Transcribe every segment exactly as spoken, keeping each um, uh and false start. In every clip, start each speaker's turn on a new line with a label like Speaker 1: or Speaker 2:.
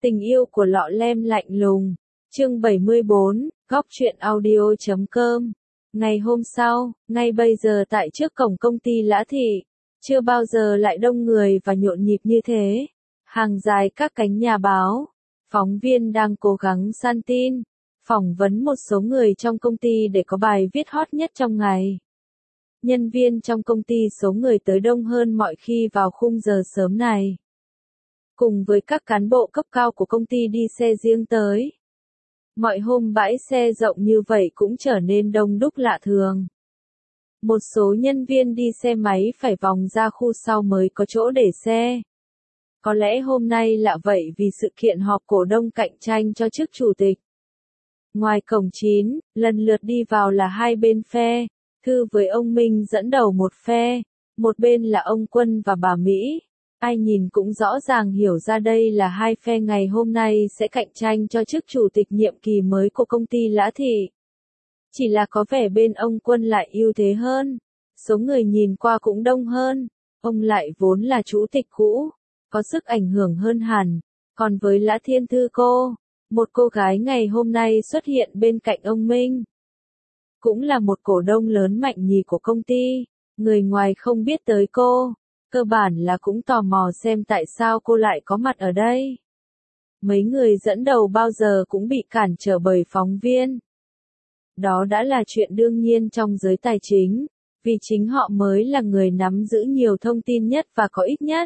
Speaker 1: Tình yêu của lọ lem lạnh lùng. Chương bảy mươi bốn, góc truyện audio chấm com. Ngày hôm sau, ngay bây giờ tại trước cổng công ty Lã Thị, chưa bao giờ lại đông người và nhộn nhịp như thế. Hàng dài các cánh nhà báo, phóng viên đang cố gắng săn tin, phỏng vấn một số người trong công ty để có bài viết hot nhất trong ngày. Nhân viên trong công ty số người tới đông hơn mọi khi vào khung giờ sớm này. Cùng với các cán bộ cấp cao của công ty đi xe riêng tới. Mọi hôm bãi xe rộng như vậy cũng trở nên đông đúc lạ thường. Một số nhân viên đi xe máy phải vòng ra khu sau mới có chỗ để xe. Có lẽ hôm nay lạ vậy vì sự kiện họp cổ đông cạnh tranh cho chức chủ tịch. Ngoài cổng chín, lần lượt đi vào là hai bên phe, Thư với ông Minh dẫn đầu một phe, một bên là ông Quân và bà Mỹ. Ai nhìn cũng rõ ràng hiểu ra đây là hai phe ngày hôm nay sẽ cạnh tranh cho chức chủ tịch nhiệm kỳ mới của công ty Lã Thị. Chỉ là có vẻ bên ông Quân lại ưu thế hơn, số người nhìn qua cũng đông hơn, ông lại vốn là chủ tịch cũ, có sức ảnh hưởng hơn hẳn, còn với Lã Thiên Thư cô, một cô gái ngày hôm nay xuất hiện bên cạnh ông Minh. Cũng là một cổ đông lớn mạnh nhì của công ty, người ngoài không biết tới cô. Cơ bản là cũng tò mò xem tại sao cô lại có mặt ở đây. Mấy người dẫn đầu bao giờ cũng bị cản trở bởi phóng viên. Đó đã là chuyện đương nhiên trong giới tài chính, vì chính họ mới là người nắm giữ nhiều thông tin nhất và có ích nhất.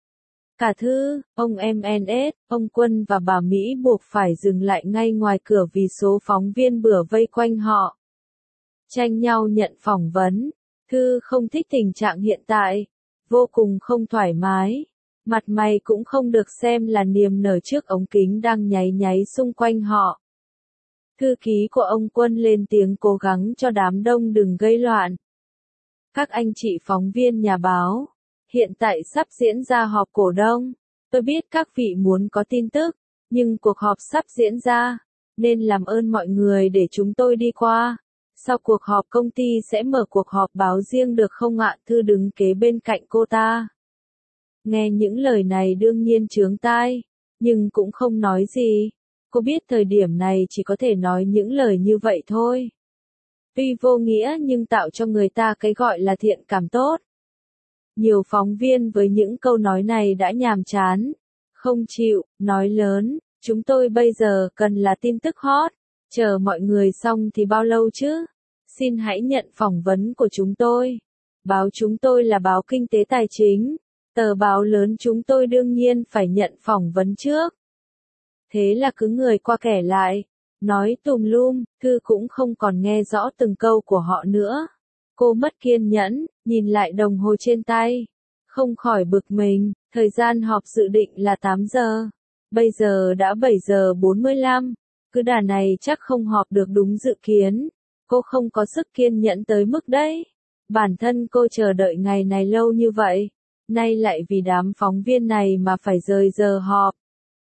Speaker 1: Cả Thư, ông em en ét, ông Quân và bà Mỹ buộc phải dừng lại ngay ngoài cửa vì số phóng viên bừa vây quanh họ. Tranh nhau nhận phỏng vấn, Thư không thích tình trạng hiện tại. Vô cùng không thoải mái, mặt mày cũng không được xem là niềm nở trước ống kính đang nháy nháy xung quanh họ. Thư ký của ông Quân lên tiếng cố gắng cho đám đông đừng gây loạn. Các anh chị phóng viên nhà báo, hiện tại sắp diễn ra họp cổ đông, tôi biết các vị muốn có tin tức, nhưng cuộc họp sắp diễn ra, nên làm ơn mọi người để chúng tôi đi qua. Sau cuộc họp công ty sẽ mở cuộc họp báo riêng được không ạ? Thư đứng kế bên cạnh cô ta. Nghe những lời này đương nhiên chướng tai, nhưng cũng không nói gì. Cô biết thời điểm này chỉ có thể nói những lời như vậy thôi. Tuy vô nghĩa nhưng tạo cho người ta cái gọi là thiện cảm tốt. Nhiều phóng viên với những câu nói này đã nhàm chán, không chịu, nói lớn, chúng tôi bây giờ cần là tin tức hot. Chờ mọi người xong thì bao lâu chứ? Xin hãy nhận phỏng vấn của chúng tôi. Báo chúng tôi là báo kinh tế tài chính. Tờ báo lớn chúng tôi đương nhiên phải nhận phỏng vấn trước. Thế là cứ người qua kẻ lại. Nói tùm lum, Thư cũng không còn nghe rõ từng câu của họ nữa. Cô mất kiên nhẫn, nhìn lại đồng hồ trên tay. Không khỏi bực mình, thời gian họp dự định là tám giờ. Bây giờ đã bảy giờ bốn mươi lăm. Cứ đà này chắc không họp được đúng dự kiến. Cô không có sức kiên nhẫn tới mức đấy. Bản thân cô chờ đợi ngày này lâu như vậy. Nay lại vì đám phóng viên này mà phải rời giờ họp.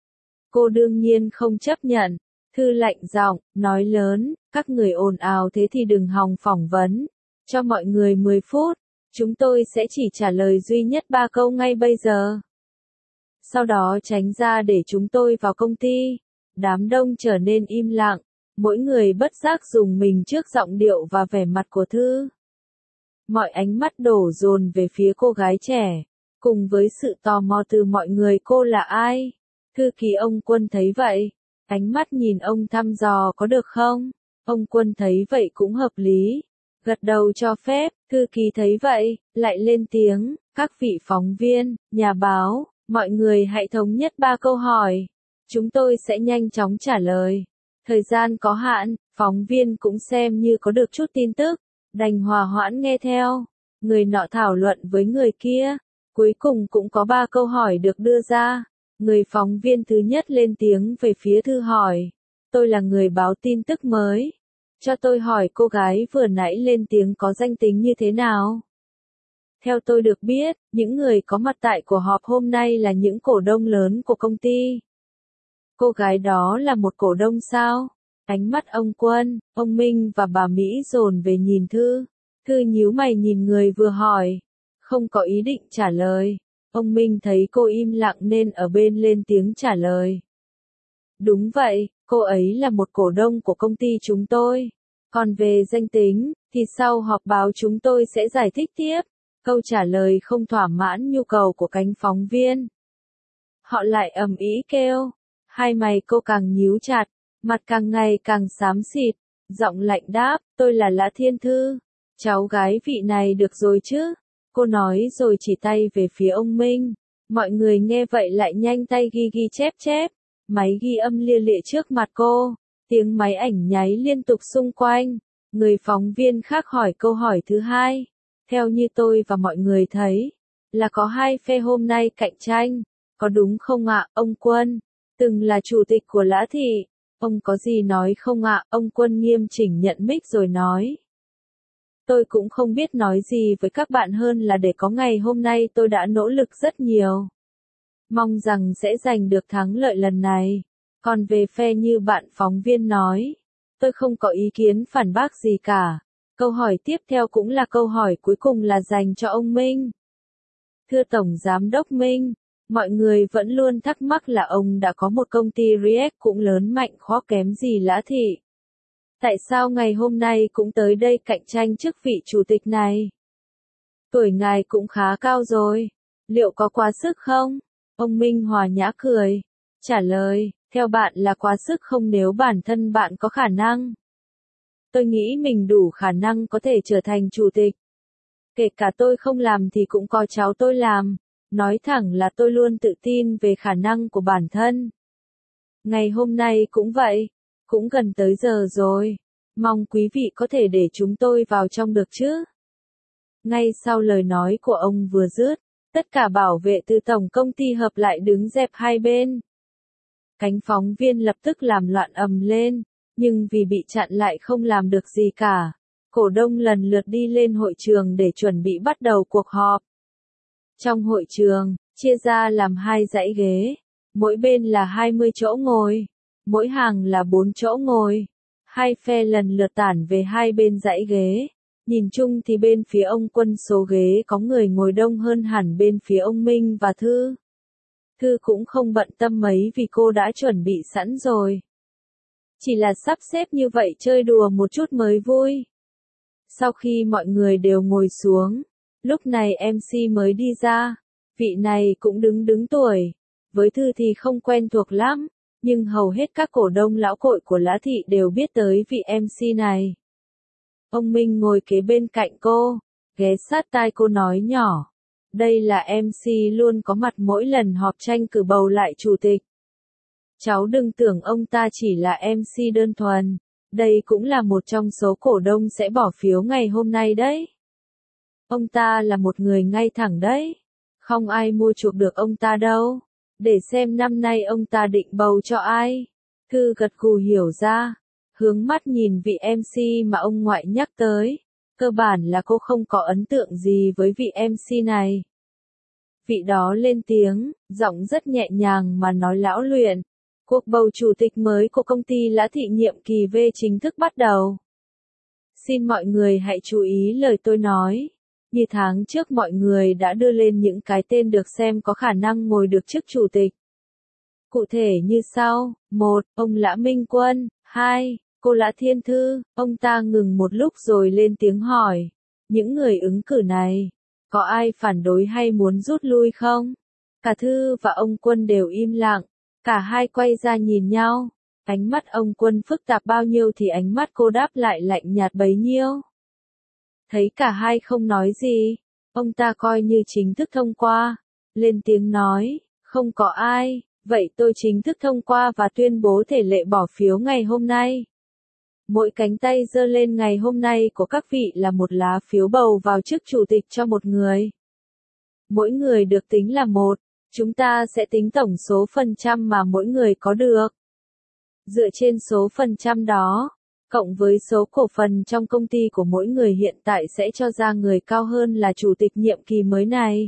Speaker 1: Cô đương nhiên không chấp nhận. Thư lạnh giọng, nói lớn, các người ồn ào thế thì đừng hòng phỏng vấn. Cho mọi người mười phút. Chúng tôi sẽ chỉ trả lời duy nhất ba câu ngay bây giờ. Sau đó tránh ra để chúng tôi vào công ty. Đám đông trở nên im lặng, mỗi người bất giác dùng mình trước giọng điệu và vẻ mặt của Thư. Mọi ánh mắt đổ dồn về phía cô gái trẻ, cùng với sự tò mò từ mọi người cô là ai. Thư ký ông Quân thấy vậy, ánh mắt nhìn ông thăm dò có được không? Ông Quân thấy vậy cũng hợp lý, gật đầu cho phép. Thư ký thấy vậy, lại lên tiếng, các vị phóng viên, nhà báo, mọi người hãy thống nhất ba câu hỏi. Chúng tôi sẽ nhanh chóng trả lời. Thời gian có hạn, phóng viên cũng xem như có được chút tin tức, đành hòa hoãn nghe theo. Người nọ thảo luận với người kia, cuối cùng cũng có ba câu hỏi được đưa ra. Người phóng viên thứ nhất lên tiếng về phía Thư hỏi. Tôi là người báo tin tức mới. Cho tôi hỏi cô gái vừa nãy lên tiếng có danh tính như thế nào? Theo tôi được biết, những người có mặt tại cuộc họp hôm nay là những cổ đông lớn của công ty. Cô gái đó là một cổ đông sao? Ánh mắt ông Quân, ông Minh và bà Mỹ dồn về nhìn Thư. Thư nhíu mày nhìn người vừa hỏi. Không có ý định trả lời. Ông Minh thấy cô im lặng nên ở bên lên tiếng trả lời. Đúng vậy, cô ấy là một cổ đông của công ty chúng tôi. Còn về danh tính, thì sau họp báo chúng tôi sẽ giải thích tiếp. Câu trả lời không thỏa mãn nhu cầu của cánh phóng viên. Họ lại ầm ĩ kêu. Hai mày cô càng nhíu chặt, mặt càng ngày càng xám xịt, giọng lạnh đáp, tôi là Lã Thiên Thư. Cháu gái vị này được rồi chứ? Cô nói rồi chỉ tay về phía ông Minh. Mọi người nghe vậy lại nhanh tay ghi ghi chép chép. Máy ghi âm lia lịa trước mặt cô. Tiếng máy ảnh nháy liên tục xung quanh. Người phóng viên khác hỏi câu hỏi thứ hai. Theo như tôi và mọi người thấy, là có hai phe hôm nay cạnh tranh. Có đúng không ạ, ông Quân? Từng là chủ tịch của Lã Thị. Ông có gì nói không ạ? Ông Quân nghiêm chỉnh nhận mic rồi nói. Tôi cũng không biết nói gì với các bạn hơn là để có ngày hôm nay tôi đã nỗ lực rất nhiều. Mong rằng sẽ giành được thắng lợi lần này. Còn về phe như bạn phóng viên nói, tôi không có ý kiến phản bác gì cả. Câu hỏi tiếp theo cũng là câu hỏi cuối cùng là dành cho ông Minh. Thưa Tổng Giám đốc Minh, mọi người vẫn luôn thắc mắc là ông đã có một công ty React cũng lớn mạnh khó kém gì Lã Thị. Tại sao ngày hôm nay cũng tới đây cạnh tranh chức vị chủ tịch này? Tuổi ngài cũng khá cao rồi, liệu có quá sức không? Ông Minh hòa nhã cười, trả lời, theo bạn là quá sức không nếu bản thân bạn có khả năng. Tôi nghĩ mình đủ khả năng có thể trở thành chủ tịch. Kể cả tôi không làm thì cũng có cháu tôi làm. Nói thẳng là tôi luôn tự tin về khả năng của bản thân. Ngày hôm nay cũng vậy, cũng gần tới giờ rồi. Mong quý vị có thể để chúng tôi vào trong được chứ? Ngay sau lời nói của ông vừa dứt, tất cả bảo vệ từ tổng công ty hợp lại đứng dẹp hai bên. Cánh phóng viên lập tức làm loạn ầm lên, nhưng vì bị chặn lại không làm được gì cả. Cổ đông lần lượt đi lên hội trường để chuẩn bị bắt đầu cuộc họp. Trong hội trường, chia ra làm hai dãy ghế, mỗi bên là hai mươi chỗ ngồi, mỗi hàng là bốn chỗ ngồi. Hai phe lần lượt tản về hai bên dãy ghế. Nhìn chung thì bên phía ông Quân số ghế có người ngồi đông hơn hẳn bên phía ông Minh và Thư. Thư cũng không bận tâm mấy vì cô đã chuẩn bị sẵn rồi. Chỉ là sắp xếp như vậy chơi đùa một chút mới vui. Sau khi mọi người đều ngồi xuống, lúc này em xê mới đi ra. Vị này cũng đứng đứng tuổi. Với Thư thì không quen thuộc lắm, nhưng hầu hết các cổ đông lão cội của Lã Thị đều biết tới vị em xê này. Ông Minh ngồi kế bên cạnh cô, ghé sát tai cô nói nhỏ. Đây là em xê luôn có mặt mỗi lần họp tranh cử bầu lại chủ tịch. Cháu đừng tưởng ông ta chỉ là em xê đơn thuần. Đây cũng là một trong số cổ đông sẽ bỏ phiếu ngày hôm nay đấy. Ông ta là một người ngay thẳng đấy. Không ai mua chuộc được ông ta đâu. Để xem năm nay ông ta định bầu cho ai. Thư gật gù hiểu ra. Hướng mắt nhìn vị em xê mà ông ngoại nhắc tới. Cơ bản là cô không có ấn tượng gì với vị em xê này. Vị đó lên tiếng, giọng rất nhẹ nhàng mà nói lão luyện. Cuộc bầu chủ tịch mới của công ty Lã Thị nhiệm kỳ V chính thức bắt đầu. Xin mọi người hãy chú ý lời tôi nói. Như tháng trước mọi người đã đưa lên những cái tên được xem có khả năng ngồi được chức chủ tịch. Cụ thể như sau, một Ông Lã Minh Quân, hai Cô Lã Thiên Thư. Ông ta ngừng một lúc rồi lên tiếng hỏi. Những người ứng cử này, có ai phản đối hay muốn rút lui không? Cả Thư và ông Quân đều im lặng. Cả hai quay ra nhìn nhau. Ánh mắt ông Quân phức tạp bao nhiêu thì ánh mắt cô đáp lại lạnh nhạt bấy nhiêu. Thấy cả hai không nói gì, ông ta coi như chính thức thông qua. Lên tiếng nói, không có ai, vậy tôi chính thức thông qua và tuyên bố thể lệ bỏ phiếu ngày hôm nay. Mỗi cánh tay giơ lên ngày hôm nay của các vị là một lá phiếu bầu vào chức chủ tịch cho một người. Mỗi người được tính là một, chúng ta sẽ tính tổng số phần trăm mà mỗi người có được. Dựa trên số phần trăm đó, cộng với số cổ phần trong công ty của mỗi người hiện tại sẽ cho ra người cao hơn là chủ tịch nhiệm kỳ mới này.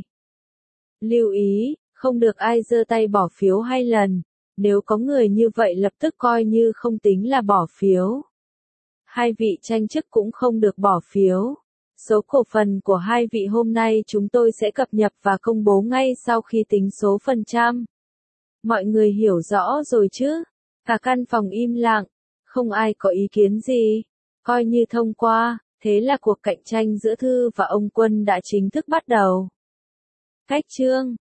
Speaker 1: Lưu ý, không được ai giơ tay bỏ phiếu hai lần, nếu có người như vậy lập tức coi như không tính là bỏ phiếu. Hai vị tranh chức cũng không được bỏ phiếu. Số cổ phần của hai vị hôm nay chúng tôi sẽ cập nhật và công bố ngay sau khi tính số phần trăm. Mọi người hiểu rõ rồi chứ? Cả căn phòng im lặng, không ai có ý kiến gì, coi như thông qua, thế là cuộc cạnh tranh giữa Thư và ông Quân đã chính thức bắt đầu. Cách chương